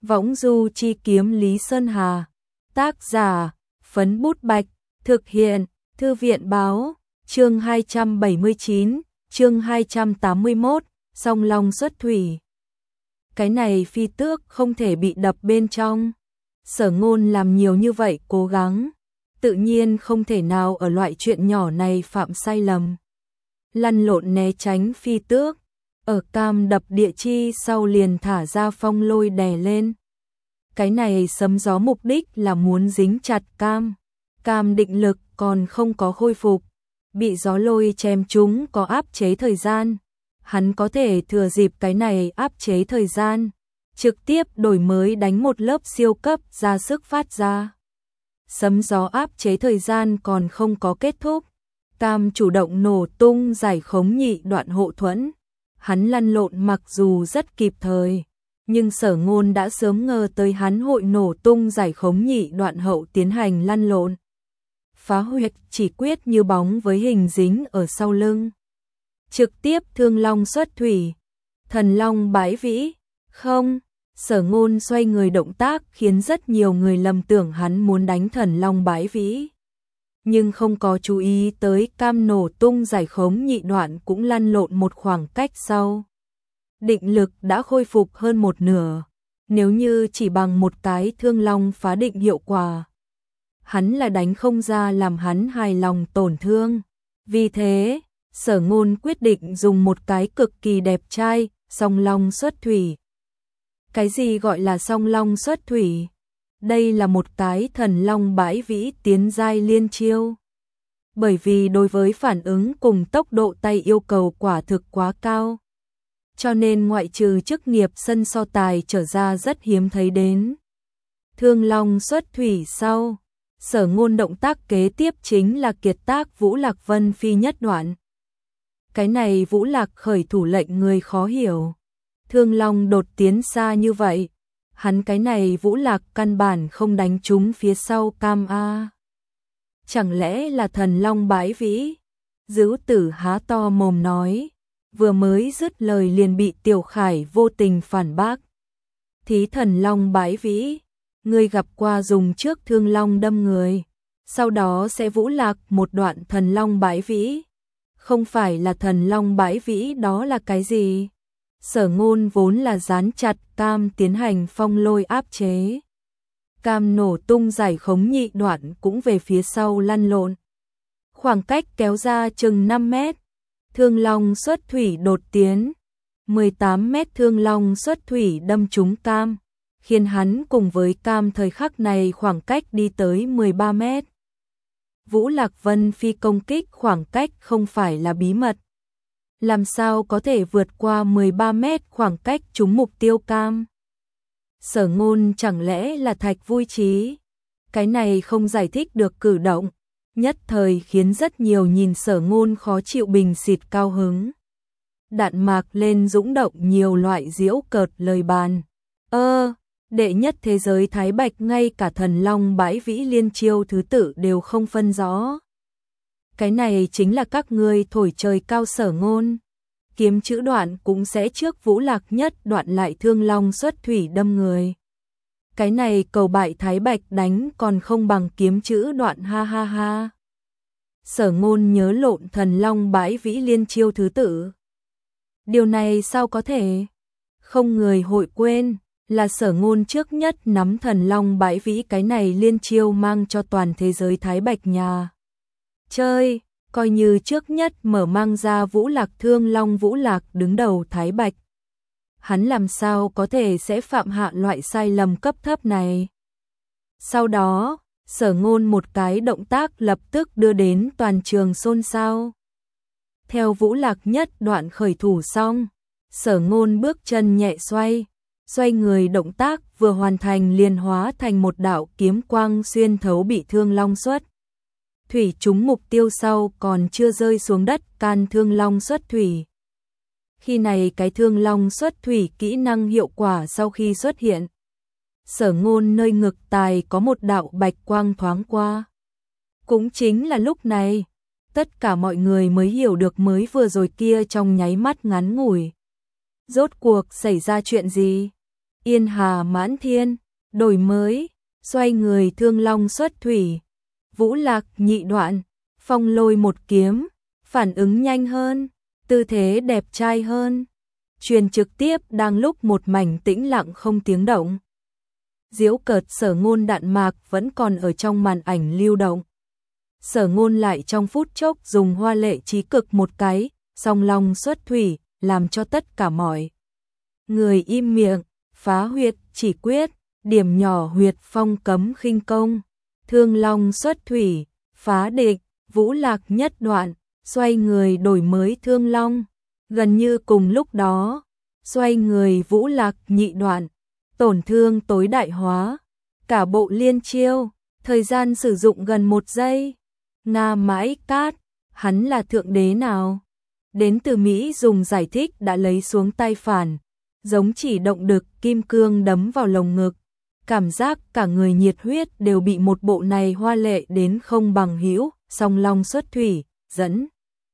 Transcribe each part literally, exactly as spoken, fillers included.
Võng du chi kiếm Lý Sơn Hà. Tác giả, Phấn Bút Bạch. Thực hiện, Thư viện Báo. Chương hai trăm bảy mươi chín, chương hai trăm tám mươi mốt, Song Long xuất thủy. Cái này phi tước không thể bị đập bên trong. Sở Ngôn làm nhiều như vậy cố gắng, tự nhiên không thể nào ở loại chuyện nhỏ này phạm sai lầm. Lăn lộn né tránh phi tước, ở cam đập địa chi sau liền thả ra phong lôi đè lên. Cái này sấm gió mục đích là muốn dính chặt cam. Cam định lực còn không có khôi phục, bị gió lôi chém trúng có áp chế thời gian. Hắn có thể thừa dịp cái này áp chế thời gian, trực tiếp đổi mới đánh một lớp siêu cấp ra sức phát ra. Sấm gió áp chế thời gian còn không có kết thúc, cam chủ động nổ tung giải khống nhị đoạn hộ thuẫn. Hắn lăn lộn mặc dù rất kịp thời, nhưng Sở Ngôn đã sớm ngờ tới hắn hội nổ tung giải khống nhị đoạn hậu tiến hành lăn lộn. Phá huyệt chỉ quyết như bóng với hình dính ở sau lưng. Trực tiếp thương long xuất thủy, thần long bái vĩ. Không, Sở Ngôn xoay người động tác khiến rất nhiều người lầm tưởng hắn muốn đánh thần long bái vĩ. Nhưng không có chú ý tới cam nổ tung giải khống nhị đoạn cũng lăn lộn một khoảng cách sau. Định lực đã khôi phục hơn một nửa, nếu như chỉ bằng một cái thương long phá định hiệu quả, hắn là đánh không ra làm hắn hài lòng tổn thương. Vì thế, Sở Ngôn quyết định dùng một cái cực kỳ đẹp trai, song long xuất thủy. Cái gì gọi là song long xuất thủy? Đây là một cái thần long bái vĩ tiến giai liên chiêu. Bởi vì đối với phản ứng cùng tốc độ tay yêu cầu quả thực quá cao, cho nên ngoại trừ chức nghiệp sân so tài trở ra rất hiếm thấy đến. Thương long xuất thủy sau, Sở Ngôn động tác kế tiếp chính là kiệt tác Vũ Lạc Vân Phi nhất đoạn. Cái này Vũ Lạc khởi thủ lệnh người khó hiểu. Thương long đột tiến xa như vậy, hắn cái này Vũ Lạc căn bản không đánh trúng phía sau cam a. Chẳng lẽ là thần long bái vĩ? Dữ tử há to mồm nói, vừa mới dứt lời liền bị Tiểu Khải vô tình phản bác. Thí thần long bái vĩ, ngươi gặp qua dùng trước thương long đâm người, sau đó sẽ Vũ Lạc một đoạn thần long bái vĩ. Không phải là thần long bái vĩ đó là cái gì? Sở Ngôn vốn là dán chặt cam tiến hành phong lôi áp chế. Cam nổ tung giải khống nhị đoạn cũng về phía sau lăn lộn. Khoảng cách kéo ra chừng năm mét. Thương long xuất thủy đột tiến. mười tám mét thương long xuất thủy đâm trúng cam, khiến hắn cùng với cam thời khắc này khoảng cách đi tới mười ba mét. Vũ Lạc Vân Phi công kích khoảng cách không phải là bí mật. Làm sao có thể vượt qua mười ba mét khoảng cách trúng mục tiêu cam? Sở Ngôn chẳng lẽ là thạch vui trí? Cái này không giải thích được cử động, nhất thời khiến rất nhiều nhìn Sở Ngôn khó chịu bình xịt cao hứng. Đạn mạc lên dũng động nhiều loại giễu cợt lời bàn. Ơ, đệ nhất thế giới Thái Bạch ngay cả thần long bái vĩ liên chiêu thứ tự đều không phân rõ. Cái này chính là các ngươi thổi trời cao Sở Ngôn. Kiếm chữ đoạn cũng sẽ trước Vũ Lạc nhất đoạn lại thương long xuất thủy đâm người. Cái này cầu bại Thái Bạch đánh còn không bằng kiếm chữ đoạn ha ha ha. Sở Ngôn nhớ lộn thần long bái vĩ liên chiêu thứ tự. Điều này sao có thể? Không người hội quên là Sở Ngôn trước nhất nắm thần long bái vĩ cái này liên chiêu mang cho toàn thế giới Thái Bạch nhà chơi, coi như trước nhất mở mang ra Vũ Lạc thương long Vũ Lạc đứng đầu Thái Bạch. Hắn làm sao có thể sẽ phạm hạ loại sai lầm cấp thấp này? Sau đó, Sở Ngôn một cái động tác lập tức đưa đến toàn trường xôn xao. Theo Vũ Lạc nhất đoạn khởi thủ xong, Sở Ngôn bước chân nhẹ xoay, xoay người động tác vừa hoàn thành liền hóa thành một đạo kiếm quang xuyên thấu bị thương long xuất thủy trúng mục tiêu sau còn chưa rơi xuống đất can thương long xuất thủy. Khi này cái thương long xuất thủy kỹ năng hiệu quả sau khi xuất hiện, Sở Ngôn nơi ngực tài có một đạo bạch quang thoáng qua. Cũng chính là lúc này, tất cả mọi người mới hiểu được mới vừa rồi kia trong nháy mắt ngắn ngủi. Rốt cuộc xảy ra chuyện gì? Yên hà mãn thiên, đổi mới, xoay người thương long xuất thủy, vũ lạc nhị đoạn, phong lôi một kiếm, phản ứng nhanh hơn, tư thế đẹp trai hơn. Truyền trực tiếp đang lúc một mảnh tĩnh lặng không tiếng động. Giễu cợt Sở Ngôn đạn mạc vẫn còn ở trong màn ảnh lưu động. Sở Ngôn lại trong phút chốc dùng hoa lệ trí cực một cái, song long xuất thủy, làm cho tất cả mọi người im miệng, phá huyệt chỉ quyết, điểm nhỏ huyệt phong cấm khinh công, thương long xuất thủy, phá địch, vũ lạc nhất đoạn, xoay người đổi mới thương long. Gần như cùng lúc đó, xoay người vũ lạc nhị đoạn, tổn thương tối đại hóa, cả bộ liên chiêu, thời gian sử dụng gần một giây. Nga mãi cát, hắn là thượng đế nào? Đến từ Mỹ dùng giải thích đã lấy xuống tay phản, giống chỉ động đực kim cương đấm vào lồng ngực. Cảm giác cả người nhiệt huyết đều bị một bộ này hoa lệ đến không bằng hữu, song long xuất thủy, dẫn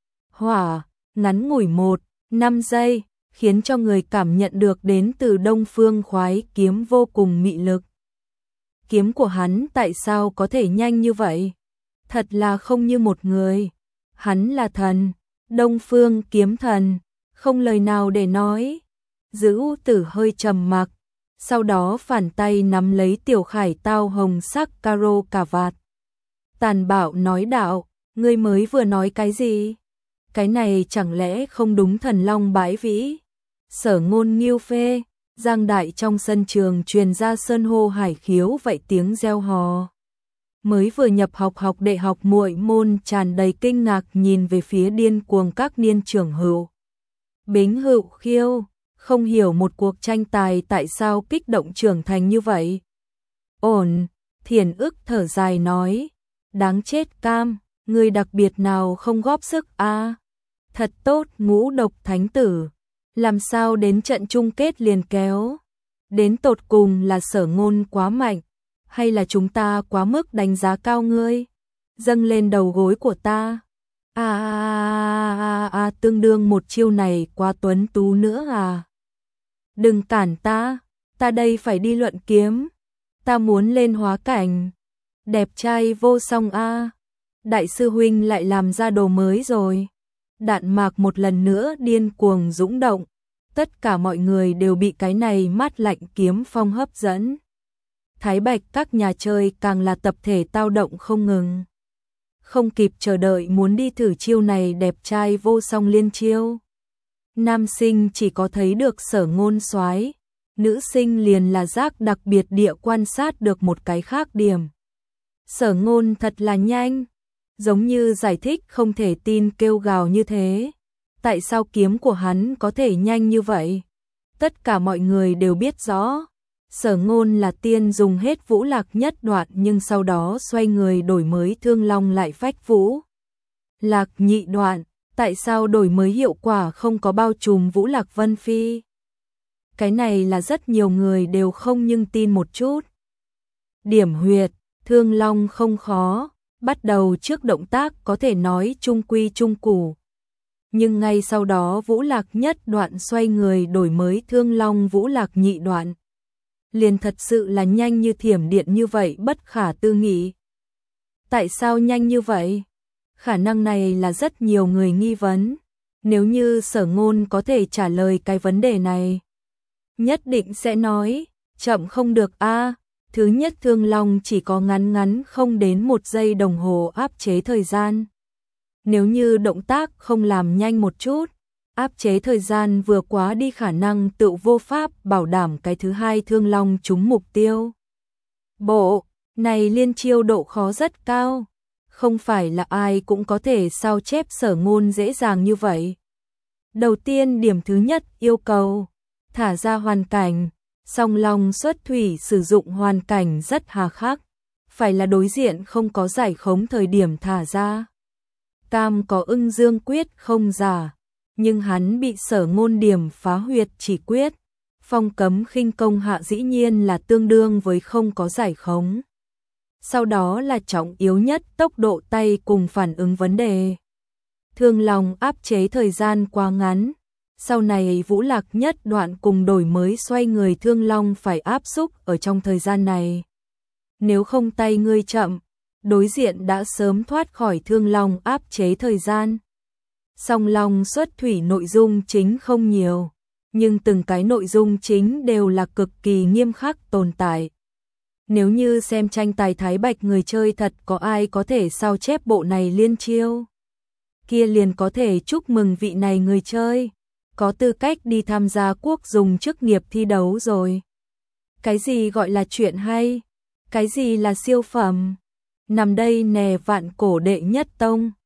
hỏa, ngắn ngủi một, năm giây, khiến cho người cảm nhận được đến từ Đông Phương khoái kiếm vô cùng mị lực. Kiếm của hắn tại sao có thể nhanh như vậy? Thật là không như một người. Hắn là thần, Đông Phương kiếm thần, không lời nào để nói. Dữ Tử hơi trầm mặc, sau đó phản tay nắm lấy Tiểu Khải tao hồng sắc caro cà vạt. Tàn bạo nói đạo, ngươi mới vừa nói cái gì? Cái này chẳng lẽ không đúng thần long bãi vĩ? Sở Ngôn nghiêu phê, giang đại trong sân trường truyền ra sơn hô hải khiếu vậy tiếng reo hò. Mới vừa nhập học học đệ học muội môn tràn đầy kinh ngạc nhìn về phía điên cuồng các niên trưởng hữu. Bính Hữu Khiêu, không hiểu một cuộc tranh tài tại sao kích động trưởng thành như vậy. Ổn, Thiền Ức thở dài nói, đáng chết Cam, người đặc biệt nào không góp sức a? À? Thật tốt Ngũ Độc Thánh Tử, làm sao đến trận chung kết liền kéo? Đến tột cùng là Sở Ngôn quá mạnh, hay là chúng ta quá mức đánh giá cao ngươi? Dâng lên đầu gối của ta. À, à, à, à tương đương một chiêu này quá tuấn tú nữa à? Đừng cản ta, ta đây phải đi luận kiếm. Ta muốn lên hóa cảnh. Đẹp trai vô song a. Đại sư huynh lại làm ra đồ mới rồi. Đạn mạc một lần nữa điên cuồng dũng động. Tất cả mọi người đều bị cái này mát lạnh kiếm phong hấp dẫn. Thái Bạch các nhà chơi càng là tập thể tao động không ngừng. Không kịp chờ đợi muốn đi thử chiêu này đẹp trai vô song liên chiêu. Nam sinh chỉ có thấy được Sở Ngôn soái, nữ sinh liền là giác đặc biệt địa quan sát được một cái khác điểm. Sở Ngôn thật là nhanh, giống như giải thích không thể tin kêu gào như thế. Tại sao kiếm của hắn có thể nhanh như vậy? Tất cả mọi người đều biết rõ. Sở Ngôn là tiên dùng hết vũ lạc nhất đoạn nhưng sau đó xoay người đổi mới thương long lại phách vũ lạc nhị đoạn. Tại sao đổi mới hiệu quả không có bao trùm vũ lạc vân phi? Cái này là rất nhiều người đều không nhưng tin một chút. Điểm huyệt, thương long không khó, bắt đầu trước động tác có thể nói trung quy trung củ. Nhưng ngay sau đó vũ lạc nhất đoạn xoay người đổi mới thương long vũ lạc nhị đoạn. Liền thật sự là nhanh như thiểm điện như vậy bất khả tư nghị. Tại sao nhanh như vậy? Khả năng này là rất nhiều người nghi vấn. Nếu như Sở Ngôn có thể trả lời cái vấn đề này, nhất định sẽ nói, chậm không được a. À, thứ nhất thương long chỉ có ngắn ngắn không đến một giây đồng hồ áp chế thời gian. Nếu như động tác không làm nhanh một chút, áp chế thời gian vừa quá đi khả năng tự vô pháp bảo đảm cái thứ hai thương long trúng mục tiêu. Bộ này liên chiêu độ khó rất cao, không phải là ai cũng có thể sao chép Sở Ngôn dễ dàng như vậy. Đầu tiên điểm thứ nhất yêu cầu thả ra hoàn cảnh, song long xuất thủy sử dụng hoàn cảnh rất hà khắc, phải là đối diện không có giải khống thời điểm thả ra. Cam có ưng dương quyết không giả, nhưng hắn bị Sở Ngôn điểm phá huyệt chỉ quyết, phong cấm khinh công hạ dĩ nhiên là tương đương với không có giải khống. Sau đó là trọng yếu nhất tốc độ tay cùng phản ứng vấn đề. Thương long áp chế thời gian quá ngắn, Sau này Vũ Lạc nhất đoạn cùng đổi mới xoay người Thương Long phải áp xúc ở trong thời gian này. Nếu không tay ngươi chậm, đối diện đã sớm thoát khỏi Thương Long áp chế thời gian. Song Long xuất thủy nội dung chính không nhiều, nhưng từng cái nội dung chính đều là cực kỳ nghiêm khắc tồn tại. Nếu như xem tranh tài Thái Bạch người chơi thật có ai có thể sao chép bộ này liên chiêu, kia liền có thể chúc mừng vị này người chơi, có tư cách đi tham gia quốc dùng chức nghiệp thi đấu rồi. Cái gì gọi là chuyện hay? Cái gì là siêu phẩm? Nằm đây nè vạn cổ đệ nhất tông.